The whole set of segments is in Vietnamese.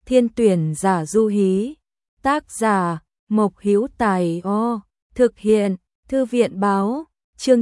Thiên tuyển giả du hí. Tác giả Mộc Hữu Tài. Thực hiện Thư viện báo. Chương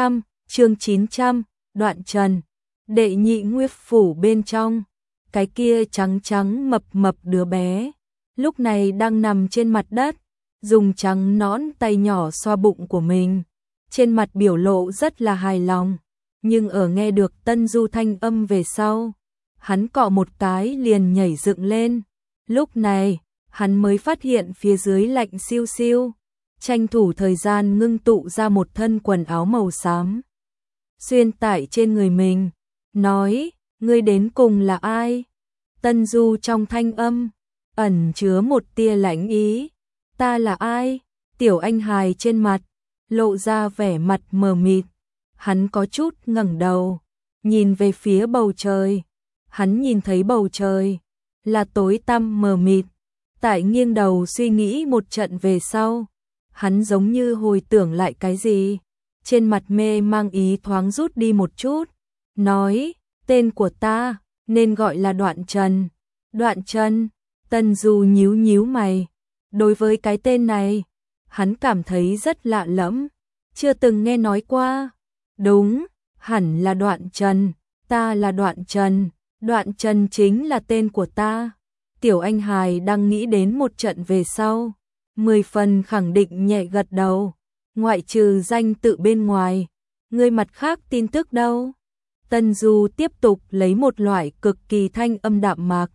900, Đoạn Trần. Đệ nhị Nguyệt phủ bên trong, cái kia trắng trắng mập mập đứa bé, lúc này đang nằm trên mặt đất, dùng trắng nõn tay nhỏ xoa bụng của mình, trên mặt biểu lộ rất là hài lòng, nhưng ở nghe được Tân Du thanh âm về sau, hắn cọ một cái liền nhảy dựng lên, lúc này, hắn mới phát hiện phía dưới lạnh siêu siêu, tranh thủ thời gian ngưng tụ ra một thân quần áo màu xám, xuyên tải trên người mình, nói, ngươi đến cùng là ai? Tân Du trong thanh âm, ẩn chứa một tia lãnh ý, ta là ai? Tiểu Anh hài trên mặt, lộ ra vẻ mặt mờ mịt, hắn có chút ngẩng đầu, nhìn về phía bầu trời, hắn nhìn thấy bầu trời, là tối tăm mờ mịt, tại nghiêng đầu suy nghĩ một trận về sau, hắn giống như hồi tưởng lại cái gì, trên mặt mê mang ý thoáng rút đi một chút, nói, tên của ta, nên gọi là Đoạn Trần. Đoạn Trần, Tân Du nhíu nhíu mày, đối với cái tên này, hắn cảm thấy rất lạ lẫm, chưa từng nghe nói qua. Đúng, hẳn là Đoạn Trần, ta là Đoạn Trần, Đoạn Trần chính là tên của ta. Tiểu Anh hài đang nghĩ đến một trận về sau, 10 phần khẳng định nhẹ gật đầu, ngoại trừ danh tự bên ngoài, người mặt khác tin tức đâu? Tân Du tiếp tục lấy một loại cực kỳ thanh âm đạm mạc,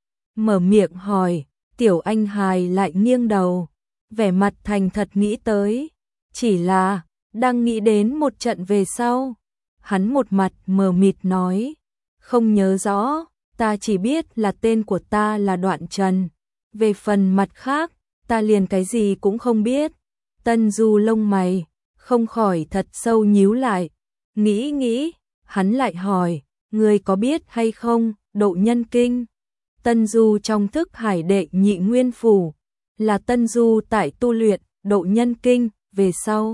mở miệng hỏi, Tiểu Anh hài lại nghiêng đầu, vẻ mặt thành thật nghĩ tới, chỉ là, đang nghĩ đến một trận về sau, hắn một mặt mờ mịt nói, không nhớ rõ, ta chỉ biết là tên của ta là Đoạn Trần, về phần mặt khác, ta liền cái gì cũng không biết. Tân Du lông mày, không khỏi thật sâu nhíu lại, nghĩ, hắn lại hỏi, người có biết hay không, Độ Nhân Kinh. Tân Du trong thức hải đệ nhị nguyên phủ, là Tân Du tại tu luyện Độ Nhân Kinh, về sau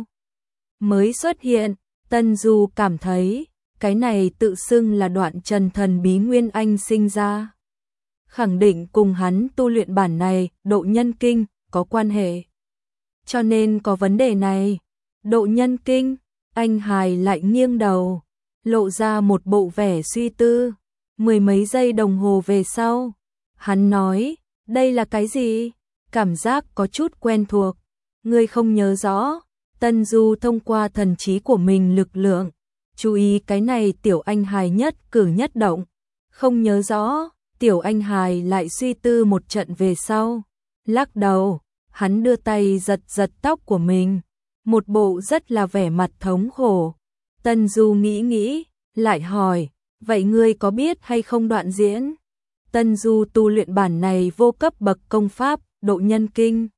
mới xuất hiện, Tân Du cảm thấy, cái này tự xưng là Đoạn Trần thần bí Nguyên Anh sinh ra. Khẳng định cùng hắn tu luyện bản này, Độ Nhân Kinh, có quan hệ. Cho nên có vấn đề này, Độ Nhân Kinh, anh hài lại nghiêng đầu, lộ ra một bộ vẻ suy tư, 10 mấy giây đồng hồ về sau, hắn nói, đây là cái gì? Cảm giác có chút quen thuộc, ngươi không nhớ rõ. Tân Du thông qua thần trí của mình lực lượng, chú ý cái này Tiểu Anh hài nhất cử nhất động, không nhớ rõ. Tiểu Anh hài lại suy tư một trận về sau, lắc đầu, hắn đưa tay giật giật tóc của mình, một bộ rất là vẻ mặt thống khổ. Tân Du nghĩ, lại hỏi, vậy ngươi có biết hay không Đoạn Diễn? Tân Du tu luyện bản này vô cấp bậc công pháp, Độ Nhân Kinh.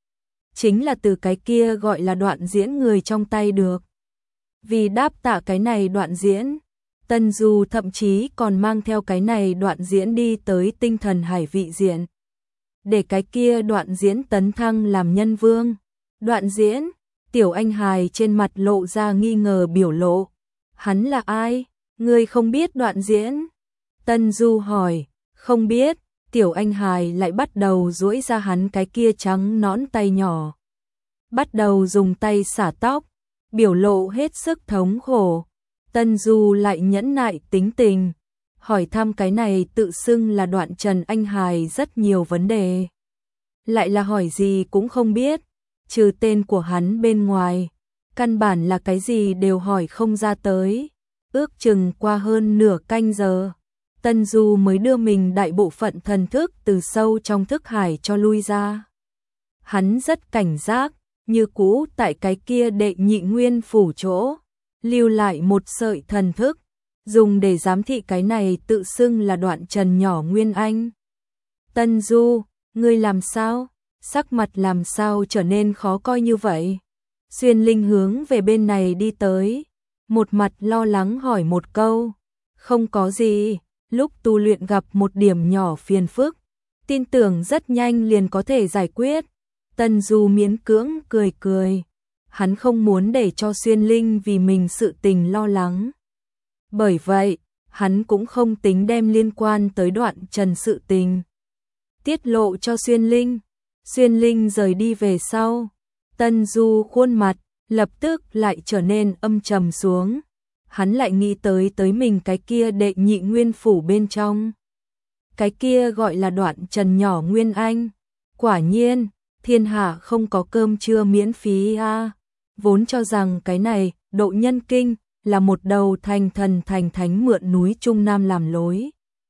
Chính là từ cái kia gọi là Đoạn Diễn người trong tay được. Vì đáp tạ cái này Đoạn Diễn, Tân Du thậm chí còn mang theo cái này Đoạn Diễn đi tới tinh thần hải vị diện. Để cái kia Đoạn Diễn tấn thăng làm nhân vương. Đoạn Diễn, Tiểu Anh hài trên mặt lộ ra nghi ngờ biểu lộ. Hắn là ai? Ngươi không biết Đoạn Diễn? Tân Du hỏi, không biết. Tiểu Anh hài lại bắt đầu duỗi ra hắn cái kia trắng nõn tay nhỏ. Bắt đầu dùng tay xả tóc, biểu lộ hết sức thống khổ. Tân Du lại nhẫn nại tính tình, hỏi thăm cái này tự xưng là Đoạn Trần anh hài rất nhiều vấn đề. Lại là hỏi gì cũng không biết, trừ tên của hắn bên ngoài, căn bản là cái gì đều hỏi không ra tới. Ước chừng qua hơn nửa canh giờ, Tân Du mới đưa mình đại bộ phận thần thức từ sâu trong thức hải cho lui ra. Hắn rất cảnh giác, như cũ tại cái kia đệ nhị nguyên phủ chỗ, lưu lại một sợi thần thức, dùng để giám thị cái này tự xưng là Đoạn Trần nhỏ Nguyên Anh. Tân Du, ngươi làm sao? Sắc mặt làm sao trở nên khó coi như vậy? Xuyên Linh hướng về bên này đi tới, một mặt lo lắng hỏi một câu. Không có gì, lúc tu luyện gặp một điểm nhỏ phiền phức, tin tưởng rất nhanh liền có thể giải quyết. Tân Du miễn cưỡng cười. Hắn không muốn để cho Xuyên Linh vì mình sự tình lo lắng. Bởi vậy, hắn cũng không tính đem liên quan tới Đoạn Trần sự tình tiết lộ cho Xuyên Linh. Xuyên Linh rời đi về sau, Tân Du khuôn mặt lập tức lại trở nên âm trầm xuống. Hắn lại nghĩ tới mình cái kia đệ nhị nguyên phủ bên trong. Cái kia gọi là Đoạn Trần nhỏ Nguyên Anh. Quả nhiên, thiên hạ không có cơm trưa miễn phí a. Vốn cho rằng cái này, Độ Nhân Kinh, là một đầu thành thần thành thánh mượn núi Trung Nam làm lối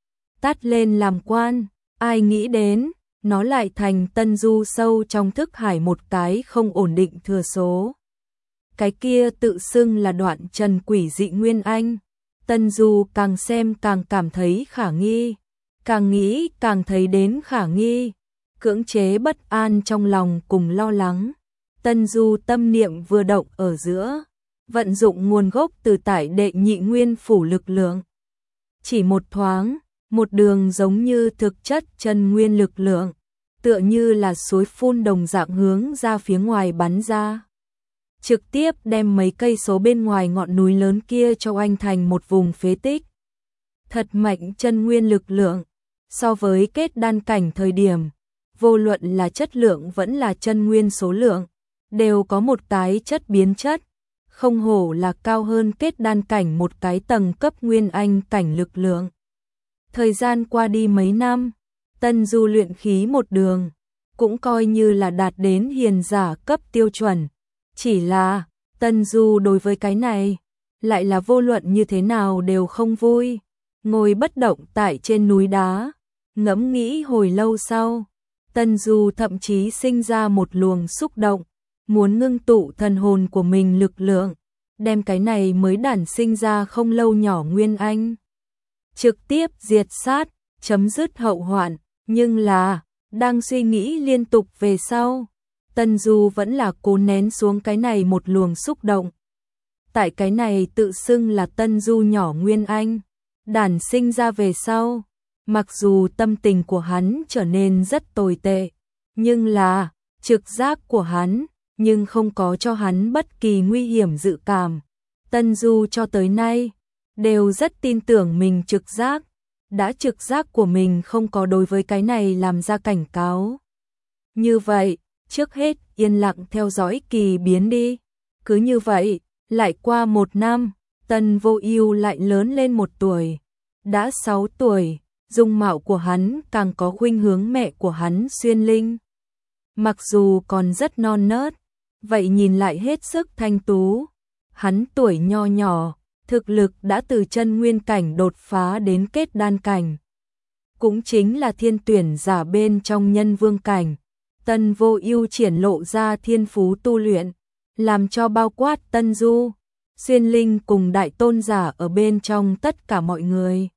tắt lên làm quan, ai nghĩ đến, nó lại thành Tân Du sâu trong thức hải một cái không ổn định thừa số. Cái kia tự xưng là Đoạn Trần quỷ dị Nguyên Anh, Tân Du càng xem càng cảm thấy khả nghi, càng nghĩ càng thấy đến khả nghi, cưỡng chế bất an trong lòng cùng lo lắng. Tân Du tâm niệm vừa động ở giữa, vận dụng nguồn gốc từ tại đệ nhị nguyên phủ lực lượng. Chỉ một thoáng, một đường giống như thực chất chân nguyên lực lượng, tựa như là suối phun đồng dạng hướng ra phía ngoài bắn ra. Trực tiếp đem mấy cây số bên ngoài ngọn núi lớn kia cho oanh thành một vùng phế tích. Thật mạnh chân nguyên lực lượng, so với kết đan cảnh thời điểm, vô luận là chất lượng vẫn là chân nguyên số lượng, đều có một cái chất biến chất, không hổ là cao hơn kết đan cảnh một cái tầng cấp nguyên anh cảnh lực lượng. Thời gian qua đi mấy năm, Tân Du luyện khí một đường, cũng coi như là đạt đến hiền giả cấp tiêu chuẩn. Chỉ là, Tân Du đối với cái này, lại là vô luận như thế nào đều không vui. Ngồi bất động tại trên núi đá, ngẫm nghĩ hồi lâu sau, Tân Du thậm chí sinh ra một luồng xúc động, muốn ngưng tụ thần hồn của mình lực lượng, đem cái này mới đản sinh ra không lâu nhỏ Nguyên Anh trực tiếp diệt sát, chấm dứt hậu hoạn. Nhưng là, đang suy nghĩ liên tục về sau, Tân Du vẫn là cố nén xuống cái này một luồng xúc động. Tại cái này tự xưng là Tân Du nhỏ Nguyên Anh đản sinh ra về sau, mặc dù tâm tình của hắn trở nên rất tồi tệ, nhưng là trực giác của hắn nhưng không có cho hắn bất kỳ nguy hiểm dự cảm. Tân Du cho tới nay đều rất tin tưởng mình trực giác, đã trực giác của mình không có đối với cái này làm ra cảnh cáo. Như vậy, trước hết yên lặng theo dõi kỳ biến đi. Cứ như vậy, lại qua một năm, Tân Vô Ưu lại lớn lên một tuổi. Đã 6 tuổi, dung mạo của hắn càng có khuynh hướng mẹ của hắn Xuyên Linh. Mặc dù còn rất non nớt, vậy nhìn lại hết sức thanh tú. Hắn tuổi nho nhỏ, thực lực đã từ chân nguyên cảnh đột phá đến kết đan cảnh. Cũng chính là thiên tuyển giả bên trong nhân vương cảnh. Tân Vô Ưu triển lộ ra thiên phú tu luyện, làm cho bao quát Tân Du, Xuyên Linh cùng đại tôn giả ở bên trong tất cả mọi người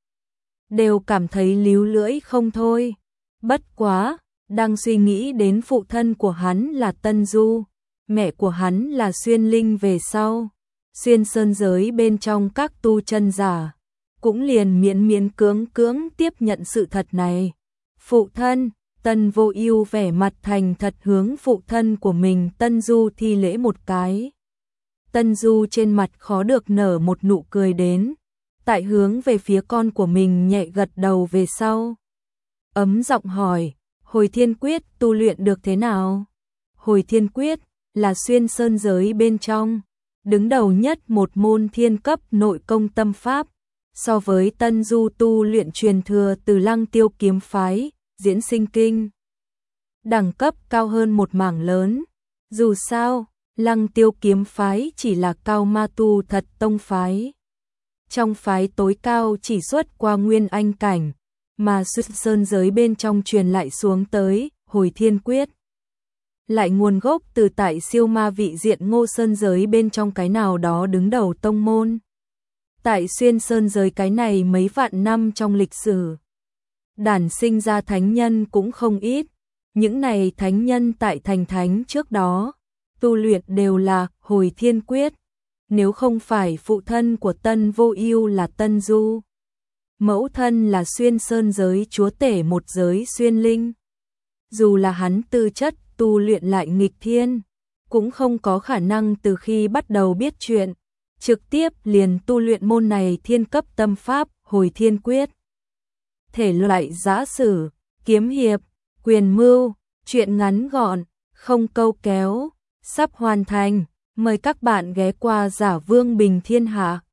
đều cảm thấy líu lưỡi không thôi. Bất quá, đang suy nghĩ đến phụ thân của hắn là Tân Du, mẹ của hắn là Xuyên Linh về sau, Xuyên Sơn giới bên trong các tu chân giả cũng liền miễn miễn cưỡng tiếp nhận sự thật này. Phụ thân, Tân Vô Ưu vẻ mặt thành thật hướng phụ thân của mình Tân Du thi lễ một cái. Tân Du trên mặt khó được nở một nụ cười đến, tại hướng về phía con của mình nhẹ gật đầu về sau. Ấm giọng hỏi, Hồi Thiên Quyết tu luyện được thế nào? Hồi Thiên Quyết là Xuyên Sơn giới bên trong đứng đầu nhất một môn thiên cấp nội công tâm pháp, so với Tân Du tu luyện truyền thừa từ Lăng Tiêu kiếm phái, Diễn Sinh kinh, đẳng cấp cao hơn một mảng lớn. Dù sao, Lăng Tiêu kiếm phái chỉ là cao ma tu thật tông phái. Trong phái tối cao chỉ xuất qua Nguyên Anh cảnh, mà Xuyên Sơn giới bên trong truyền lại xuống tới Hồi Thiên Quyết lại nguồn gốc từ tại siêu ma vị diện Ngô Sơn giới bên trong cái nào đó đứng đầu tông môn. Tại Xuyên Sơn giới cái này mấy vạn năm trong lịch sử, đản sinh ra thánh nhân cũng không ít. Những này thánh nhân tại thành thánh trước đó, tu luyện đều là Hồi Thiên Quyết. Nếu không phải phụ thân của Tân Vô Ưu là Tân Du, mẫu thân là Xuyên Sơn giới chúa tể một giới Xuyên Linh, dù là hắn tư chất tu luyện lại nghịch thiên, cũng không có khả năng từ khi bắt đầu biết chuyện, trực tiếp liền tu luyện môn này thiên cấp tâm pháp Hồi Thiên Quyết. Thể loại giã sử, kiếm hiệp, Quyền mưu, chuyện ngắn gọn, không câu kéo, sắp hoàn thành. Mời các bạn ghé qua Giả Vương Bình Thiên Hạ.